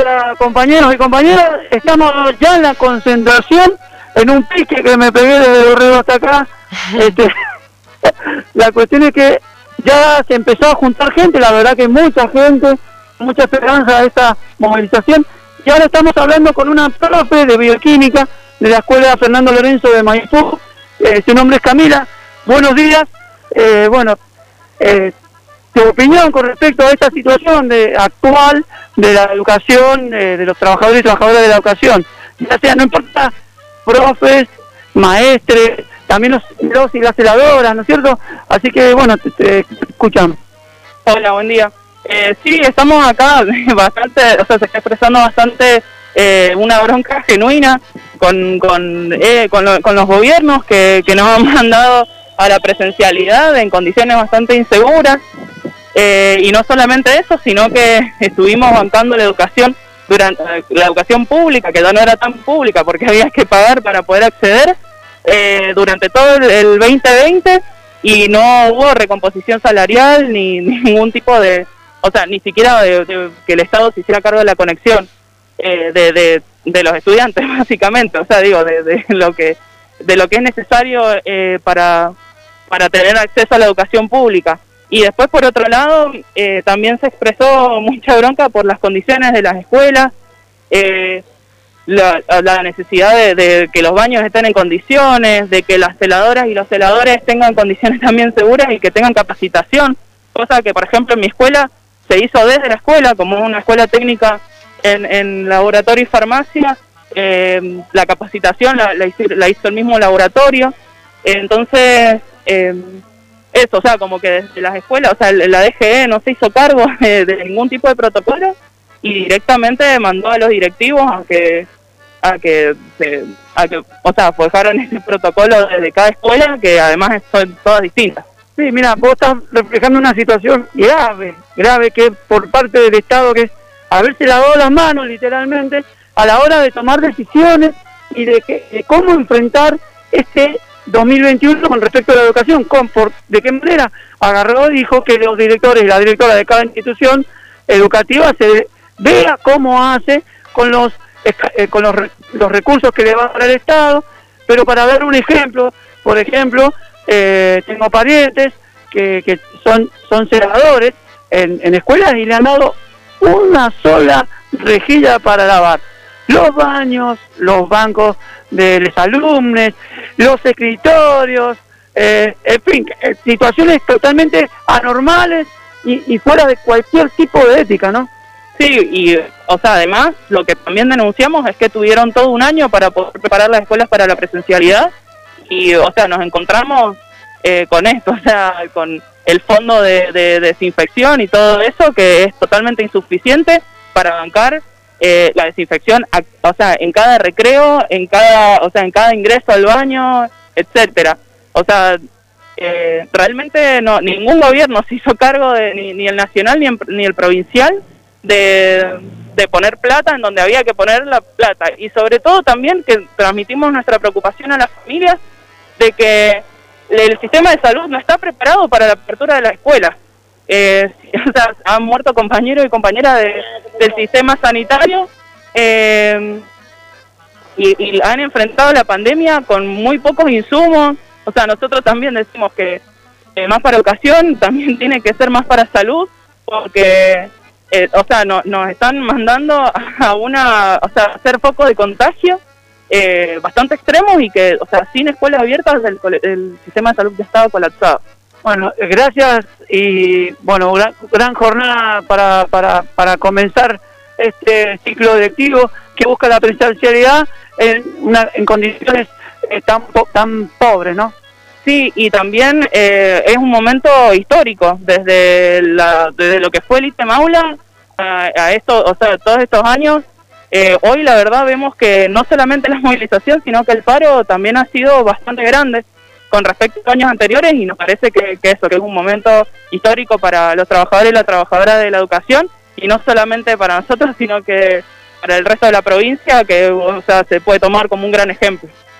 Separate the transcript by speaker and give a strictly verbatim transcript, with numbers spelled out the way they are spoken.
Speaker 1: Hola compañeros y compañeras, estamos ya en la concentración, en un pique que me pegué desde Dorrego hasta acá. Este, la cuestión es que ya se empezó a juntar gente, la verdad que mucha gente, mucha esperanza de esta movilización. Y ahora estamos hablando con una profe de bioquímica de la escuela Fernando Lorenzo de Maipú, eh, su nombre es Camila. Buenos días, eh, bueno, eh, tu opinión con respecto a esta situación de, actual de la educación, eh, de los trabajadores y trabajadoras de la educación, ya sea, no importa, profes, maestres, también los, los y las celadoras, ¿no es cierto? Así que, bueno, te, te escuchamos.
Speaker 2: Hola, buen día. Eh, sí, estamos acá bastante, o sea, se está expresando bastante eh, una bronca genuina con con, eh, con, lo, con los gobiernos que, que nos han mandado a la presencialidad en condiciones bastante inseguras. Eh, y no solamente eso, sino que estuvimos bancando la educación durante la educación pública, que ya no era tan pública porque había que pagar para poder acceder, eh, durante todo el, el veinte veinte, y no hubo recomposición salarial ni, ni ningún tipo de, o sea, ni siquiera de, de, que el Estado se hiciera cargo de la conexión eh, de, de, de los estudiantes, básicamente, o sea, digo, de, de lo que de lo que es necesario eh, para, para tener acceso a la educación pública. Y después, por otro lado, eh, también se expresó mucha bronca por las condiciones de las escuelas, eh, la, la necesidad de, de que los baños estén en condiciones, de que las celadoras y los celadores tengan condiciones también seguras y que tengan capacitación, cosa que, por ejemplo, en mi escuela se hizo desde la escuela, como una escuela técnica en, en laboratorio y farmacia, eh, la capacitación la, la, hizo, la hizo el mismo laboratorio, entonces... Eh, Eso, o sea, como que desde las escuelas, o sea, la D G E no se hizo cargo de, de ningún tipo de protocolo y directamente mandó a los directivos a que, a que, se, a que o sea, forjaron ese protocolo desde cada escuela, que además son todas distintas.
Speaker 1: Sí, mira, vos estás reflejando una situación grave, grave que por parte del Estado, que es haberse lavado las manos, literalmente, a la hora de tomar decisiones y de, que, de cómo enfrentar este dos mil veintiuno con respecto a la educación. ¿Con, por, ¿De qué manera? Agarró y dijo que los directores y la directora de cada institución educativa se vea cómo hace con los eh, con los, los recursos que le va a dar el Estado. Pero para dar un ejemplo, por ejemplo, eh, tengo parientes que, que son, son celadores en, en escuelas y le han dado una sola rejilla para lavar los baños, los bancos de los alumnos, los escritorios, eh, en fin, situaciones totalmente anormales y, y fuera de cualquier tipo de ética, ¿no?
Speaker 2: Sí, y, o sea, además, lo que también denunciamos es que tuvieron todo un año para poder preparar las escuelas para la presencialidad y, o sea, nos encontramos eh, con esto, o sea, con el fondo de, de desinfección y todo eso, que es totalmente insuficiente para bancar Eh, la desinfección, o sea, en cada recreo, en cada, o sea, en cada ingreso al baño, etcétera. O sea, eh, realmente no, ningún gobierno se hizo cargo de, ni, ni el nacional ni, en, ni el provincial de, de poner plata en donde había que poner la plata. Y sobre todo también que transmitimos nuestra preocupación a las familias de que el sistema de salud no está preparado para la apertura de la escuela. Eh, o sea, han muerto compañeros y compañeras de, del sistema sanitario eh, y, y han enfrentado la pandemia con muy pocos insumos. O sea, nosotros también decimos que eh, más para educación también tiene que ser más para salud, porque eh, o sea, no, nos están mandando a una, o sea, hacer focos de contagio eh, bastante extremos y que, o sea, sin escuelas abiertas el, el sistema de salud ya estaba colapsado.
Speaker 1: Bueno, gracias y bueno, gran, gran jornada para, para, para comenzar este ciclo lectivo que busca la presencialidad en, una, en condiciones eh, tan, tan pobres, ¿no?
Speaker 2: Sí, y también eh, es un momento histórico, desde, la, desde lo que fue el ITEM Aula a, a esto, o sea, todos estos años. Eh, hoy la verdad vemos que no solamente la movilización, sino que el paro también ha sido bastante grande con respecto a años anteriores, y nos parece que, que eso, que es un momento histórico para los trabajadores y las trabajadoras de la educación, y no solamente para nosotros, sino que para el resto de la provincia, que, o sea, se puede tomar como un gran ejemplo.